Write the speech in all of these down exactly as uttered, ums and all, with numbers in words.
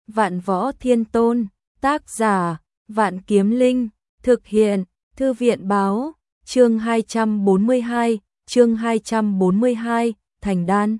Vạn Võ Thiên Tôn, tác giả, Vạn Kiếm Linh, thực hiện, Thư viện báo, chương hai trăm bốn mươi hai, chương hai trăm bốn mươi hai, thành đan.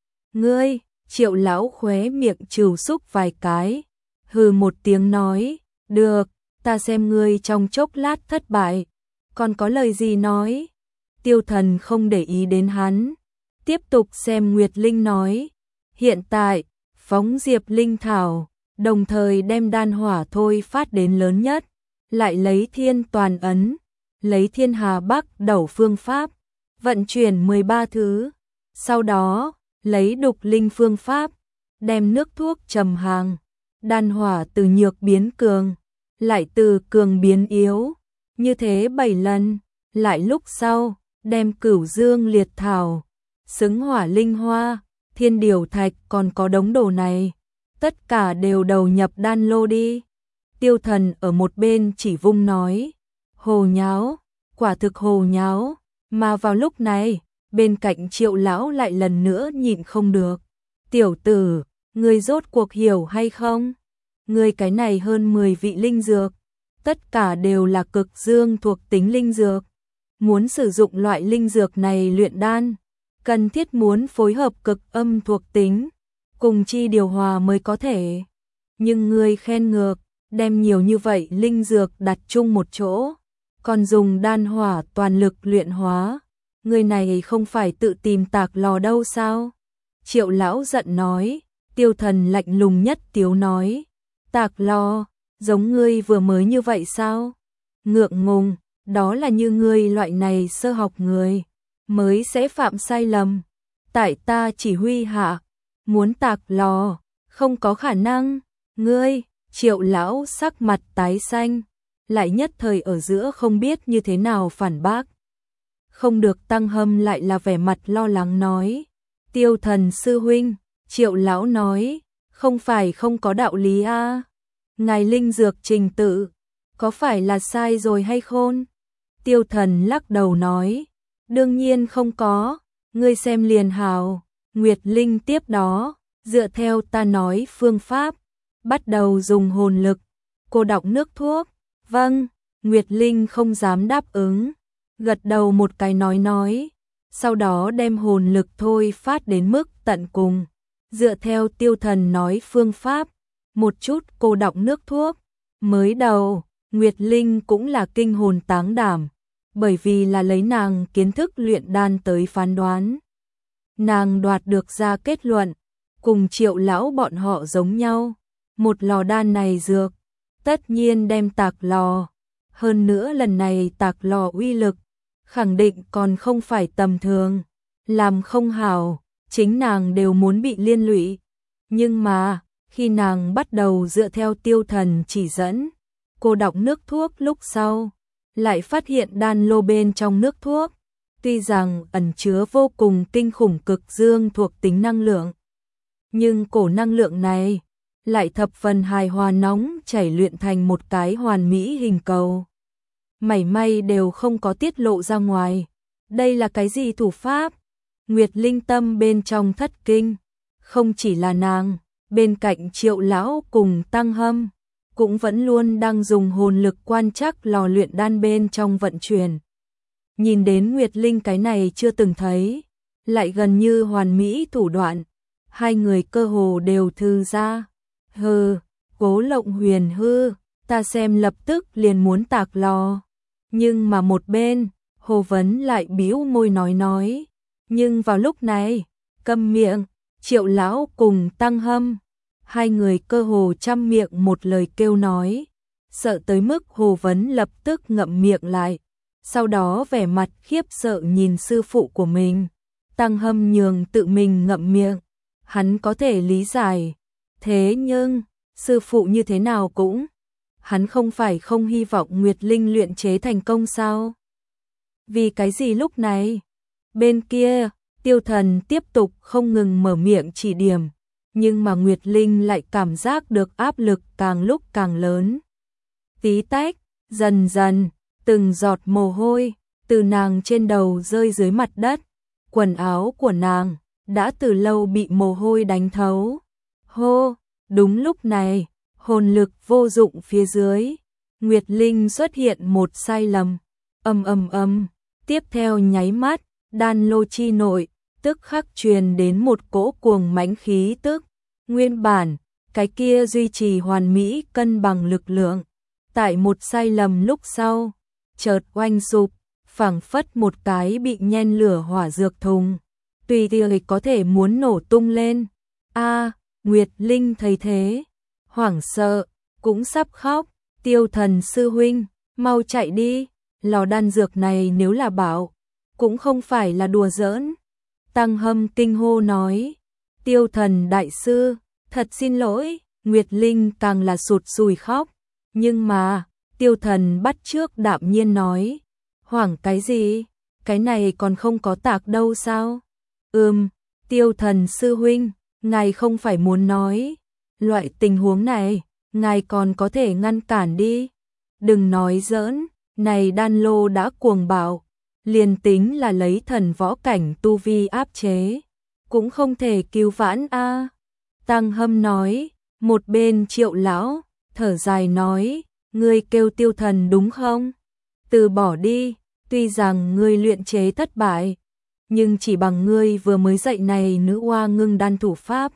Ngươi, Triệu lão khóe miệng trừ xúc vài cái, hừ một tiếng nói, được, ta xem ngươi trong chốc lát thất bại, còn có lời gì nói. Tiêu Thần không để ý đến hắn, tiếp tục xem Nguyệt Linh nói, hiện tại, phóng Diệp Linh Thảo, đồng thời đem đan hỏa thôi phát đến lớn nhất, lại lấy thiên toàn ấn, lấy thiên hà bắc đẩu phương pháp, vận chuyển mười ba thứ, sau đó, lấy đục linh phương pháp, đem nước thuốc trầm hàng, đan hỏa từ nhược biến cường, lại từ cường biến yếu, như thế bảy lần, lại lúc sau, đem cửu dương liệt thảo, xứng hỏa linh hoa, thiên điều thạch còn có đống đồ này, tất cả đều đầu nhập đan lô đi. Tiêu Thần ở một bên chỉ vung nói, hồ nháo, quả thực hồ nháo, mà vào lúc này, bên cạnh Triệu lão lại lần nữa nhịn không được. Tiểu tử, ngươi rốt cuộc hiểu hay không? Ngươi cái này hơn mười vị linh dược, tất cả đều là cực dương thuộc tính linh dược. Muốn sử dụng loại linh dược này luyện đan, cần thiết muốn phối hợp cực âm thuộc tính, cùng chi điều hòa mới có thể. Nhưng ngươi khen ngược, đem nhiều như vậy linh dược đặt chung một chỗ, còn dùng đan hỏa toàn lực luyện hóa, người này không phải tự tìm tạc lò đâu sao? Triệu lão giận nói. Tiêu Thần lạnh lùng nhất tiếu nói, tạc lò, giống ngươi vừa mới như vậy sao? Ngượng ngùng, đó là như ngươi loại này sơ học người, mới sẽ phạm sai lầm. Tại ta chỉ huy hạ, muốn tạc lò, không có khả năng. Ngươi, Triệu lão sắc mặt tái xanh, lại nhất thời ở giữa không biết như thế nào phản bác. Không được. Tăng Hâm lại là vẻ mặt lo lắng nói, Tiêu Thần sư huynh, Triệu lão nói, không phải không có đạo lý a, à? Ngài linh dược trình tự, có phải là sai rồi hay không? Tiêu Thần lắc đầu nói, đương nhiên không có, ngươi xem liền hào. Nguyệt Linh tiếp đó, dựa theo ta nói phương pháp, bắt đầu dùng hồn lực, cô đọng nước thuốc. Vâng, Nguyệt Linh không dám đáp ứng, gật đầu một cái nói nói, sau đó đem hồn lực thôi phát đến mức tận cùng, dựa theo Tiêu Thần nói phương pháp, một chút cô đọng nước thuốc. Mới đầu, Nguyệt Linh cũng là kinh hồn táng đảm, bởi vì là lấy nàng kiến thức luyện đan tới phán đoán. Nàng đoạt được ra kết luận, cùng Triệu lão bọn họ giống nhau, một lò đan này dược, tất nhiên đem tạc lò. Hơn nữa lần này tạc lò uy lực, khẳng định còn không phải tầm thường, làm không hảo, chính nàng đều muốn bị liên lụy. Nhưng mà, khi nàng bắt đầu dựa theo Tiêu Thần chỉ dẫn, cô đọc nước thuốc lúc sau, lại phát hiện đan lô bên trong nước thuốc, tuy rằng ẩn chứa vô cùng kinh khủng cực dương thuộc tính năng lượng, nhưng cổ năng lượng này lại thập phần hài hòa nóng chảy luyện thành một cái hoàn mỹ hình cầu. Mảy may đều không có tiết lộ ra ngoài. Đây là cái gì thủ pháp? Nguyệt Linh tâm bên trong thất kinh. Không chỉ là nàng, bên cạnh Triệu lão cùng Tăng Hâm, cũng vẫn luôn đang dùng hồn lực quan trắc lò luyện đan bên trong vận chuyển. Nhìn đến Nguyệt Linh cái này chưa từng thấy, lại gần như hoàn mỹ thủ đoạn, hai người cơ hồ đều thư ra. Hừ, Cố Lộng Huyền hư, ta xem lập tức liền muốn tạc lò. Nhưng mà một bên, Hồ Vấn lại bĩu môi nói nói. Nhưng vào lúc này, câm miệng, Triệu lão cùng Tăng Hâm, hai người cơ hồ trăm miệng một lời kêu nói, sợ tới mức Hồ Vấn lập tức ngậm miệng lại, sau đó vẻ mặt khiếp sợ nhìn sư phụ của mình. Tăng Hâm nhường tự mình ngậm miệng, hắn có thể lý giải, thế nhưng, sư phụ như thế nào cũng, hắn không phải không hy vọng Nguyệt Linh luyện chế thành công sao? Vì cái gì lúc này? Bên kia, Tiêu Thần tiếp tục không ngừng mở miệng chỉ điểm, nhưng mà Nguyệt Linh lại cảm giác được áp lực càng lúc càng lớn. Tí tách, dần dần, từng giọt mồ hôi từ nàng trên đầu rơi dưới mặt đất, quần áo của nàng đã từ lâu bị mồ hôi đánh thấu. Hô, Đúng lúc này, hồn lực vô dụng phía dưới, Nguyệt Linh xuất hiện một sai lầm. Ầm ầm ầm, tiếp theo nháy mắt, đan lô chi nội, tức khắc truyền đến một cỗ cuồng mãnh khí tức. Nguyên bản, cái kia duy trì hoàn mỹ cân bằng lực lượng, tại một sai lầm lúc sau, chợt oanh sụp, phảng phất một cái bị nhen lửa hỏa dược thùng, tùy tiện có thể muốn nổ tung lên. A, Nguyệt Linh thấy thế, hoảng sợ, cũng sắp khóc. Tiêu Thần sư huynh, mau chạy đi, lò đan dược này nếu là bảo, cũng không phải là đùa giỡn. Tăng Hâm kinh hô nói, Tiêu Thần đại sư, thật xin lỗi. Nguyệt Linh càng là sụt sùi khóc, nhưng mà, Tiêu Thần bắt trước đạm nhiên nói, hoảng cái gì, cái này còn không có tạc đâu sao? Ừm, Tiêu Thần sư huynh, ngài không phải muốn nói, loại tình huống này, ngài còn có thể ngăn cản đi. Đừng nói giỡn, này đan lô đã cuồng bạo, liền tính là lấy thần võ cảnh tu vi áp chế, cũng không thể cứu vãn a. À. Tăng Hâm nói, một bên Triệu lão thở dài nói, ngươi kêu Tiêu Thần đúng không? Từ bỏ đi, tuy rằng ngươi luyện chế thất bại, nhưng chỉ bằng ngươi vừa mới dạy này nữ oa ngưng đan thủ pháp,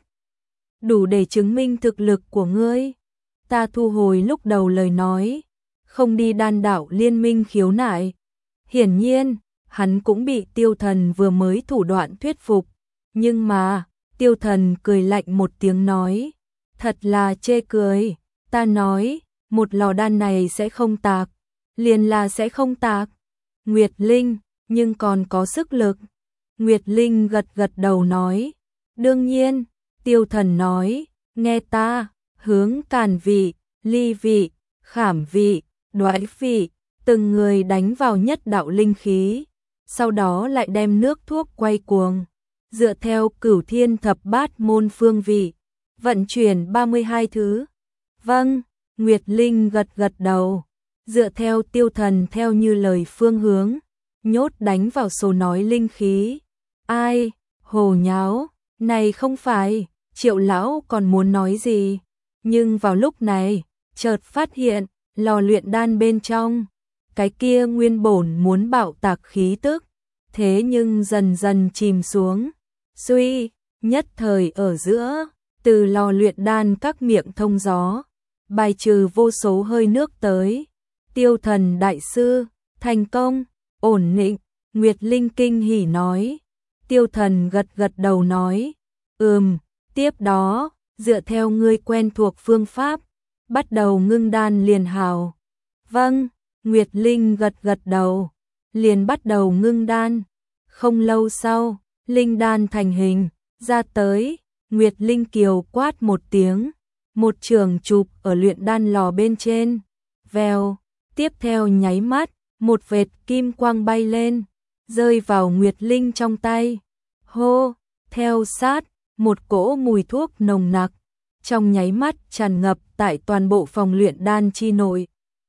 đủ để chứng minh thực lực của ngươi. Ta thu hồi lúc đầu lời nói, không đi đan đạo liên minh khiếu nại. Hiển nhiên, hắn cũng bị Tiêu Thần vừa mới thủ đoạn thuyết phục, nhưng mà, Tiêu Thần cười lạnh một tiếng nói, thật là chê cười, ta nói, một lò đan này sẽ không tạc, liền là sẽ không tạc. Nguyệt Linh, nhưng còn có sức lực. Nguyệt Linh gật gật đầu nói, đương nhiên. Tiêu Thần nói, nghe ta, hướng càn vị, ly vị, khảm vị, đoái vị, từng người đánh vào nhất đạo linh khí, sau đó lại đem nước thuốc quay cuồng, dựa theo cửu thiên thập bát môn phương vị, vận chuyển ba mươi hai thứ. Vâng, Nguyệt Linh gật gật đầu, dựa theo Tiêu Thần theo như lời phương hướng, nhốt đánh vào số nói linh khí. Ai, hồ nháo, này không phải, Triệu lão còn muốn nói gì, nhưng vào lúc này, chợt phát hiện, lò luyện đan bên trong, cái kia nguyên bổn muốn bạo tạc khí tức, thế nhưng dần dần chìm xuống. Suy, nhất thời ở giữa, từ lò luyện đan các miệng thông gió, bài trừ vô số hơi nước tới. Tiêu Thần đại sư, thành công, ổn định. Nguyệt Linh kinh hỉ nói. Tiêu Thần gật gật đầu nói, ừm, tiếp đó, dựa theo ngươi quen thuộc phương pháp, bắt đầu ngưng đan liền hào. Vâng, Nguyệt Linh gật gật đầu, liền bắt đầu ngưng đan. Không lâu sau, linh đan thành hình, ra tới, Nguyệt Linh kiều quát một tiếng, một trường chụp ở luyện đan lò bên trên, vèo, tiếp theo nháy mắt, một vệt kim quang bay lên, rơi vào Nguyệt Linh trong tay. Hô, theo sát, một cỗ mùi thuốc nồng nặc, trong nháy mắt tràn ngập tại toàn bộ phòng luyện đan chi nội.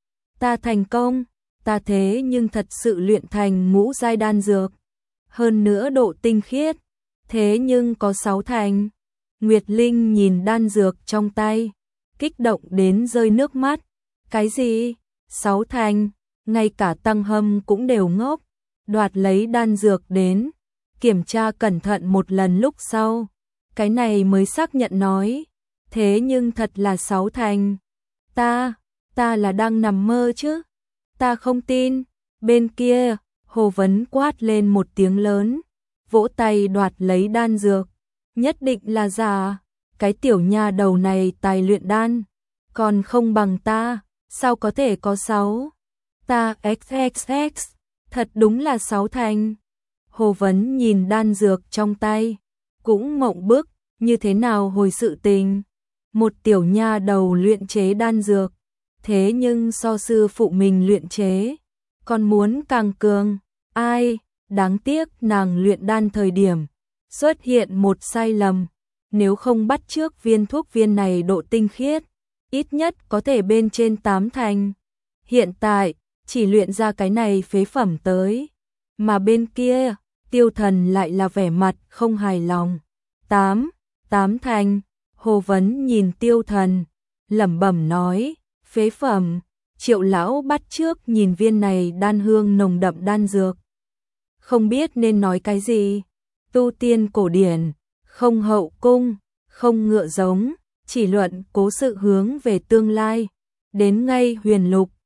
Ta thành công, ta thế nhưng thật sự luyện thành ngũ giai đan dược, hơn nữa độ tinh khiết, thế nhưng có sáu thành. Nguyệt Linh nhìn đan dược trong tay, kích động đến rơi nước mắt. Cái gì? Sáu thành? Ngay cả Tăng Hâm cũng đều ngốc, đoạt lấy đan dược đến, kiểm tra cẩn thận một lần lúc sau, cái này mới xác nhận nói, thế nhưng thật là sáu thành. Ta, ta là đang nằm mơ chứ? Ta không tin. Bên kia, Hồ Vấn quát lên một tiếng lớn, vỗ tay đoạt lấy đan dược. Nhất định là giả, cái tiểu nha đầu này tài luyện đan, còn không bằng ta, sao có thể có sáu? Ta xx x, thật đúng là sáu thành. Hồ Vấn nhìn đan dược trong tay, cũng mộng bức, như thế nào hồi sự tình. Một tiểu nha đầu luyện chế đan dược, thế nhưng so sư phụ mình luyện chế, còn muốn càng cường. Ai, đáng tiếc nàng luyện đan thời điểm, xuất hiện một sai lầm, nếu không bắt chước viên thuốc viên này độ tinh khiết, ít nhất có thể bên trên tám thành. Hiện tại, chỉ luyện ra cái này phế phẩm tới, mà bên kia, Tiêu Thần lại là vẻ mặt không hài lòng. tám, tám thành, Hồ Vấn nhìn Tiêu Thần, lẩm bẩm nói, phế phẩm. Triệu lão bắt trước nhìn viên này đan hương nồng đậm đan dược. Không biết nên nói cái gì. Tu tiên cổ điển, không hậu cung, không ngựa giống, chỉ luận cố sự hướng về tương lai. Đến ngay huyền lục,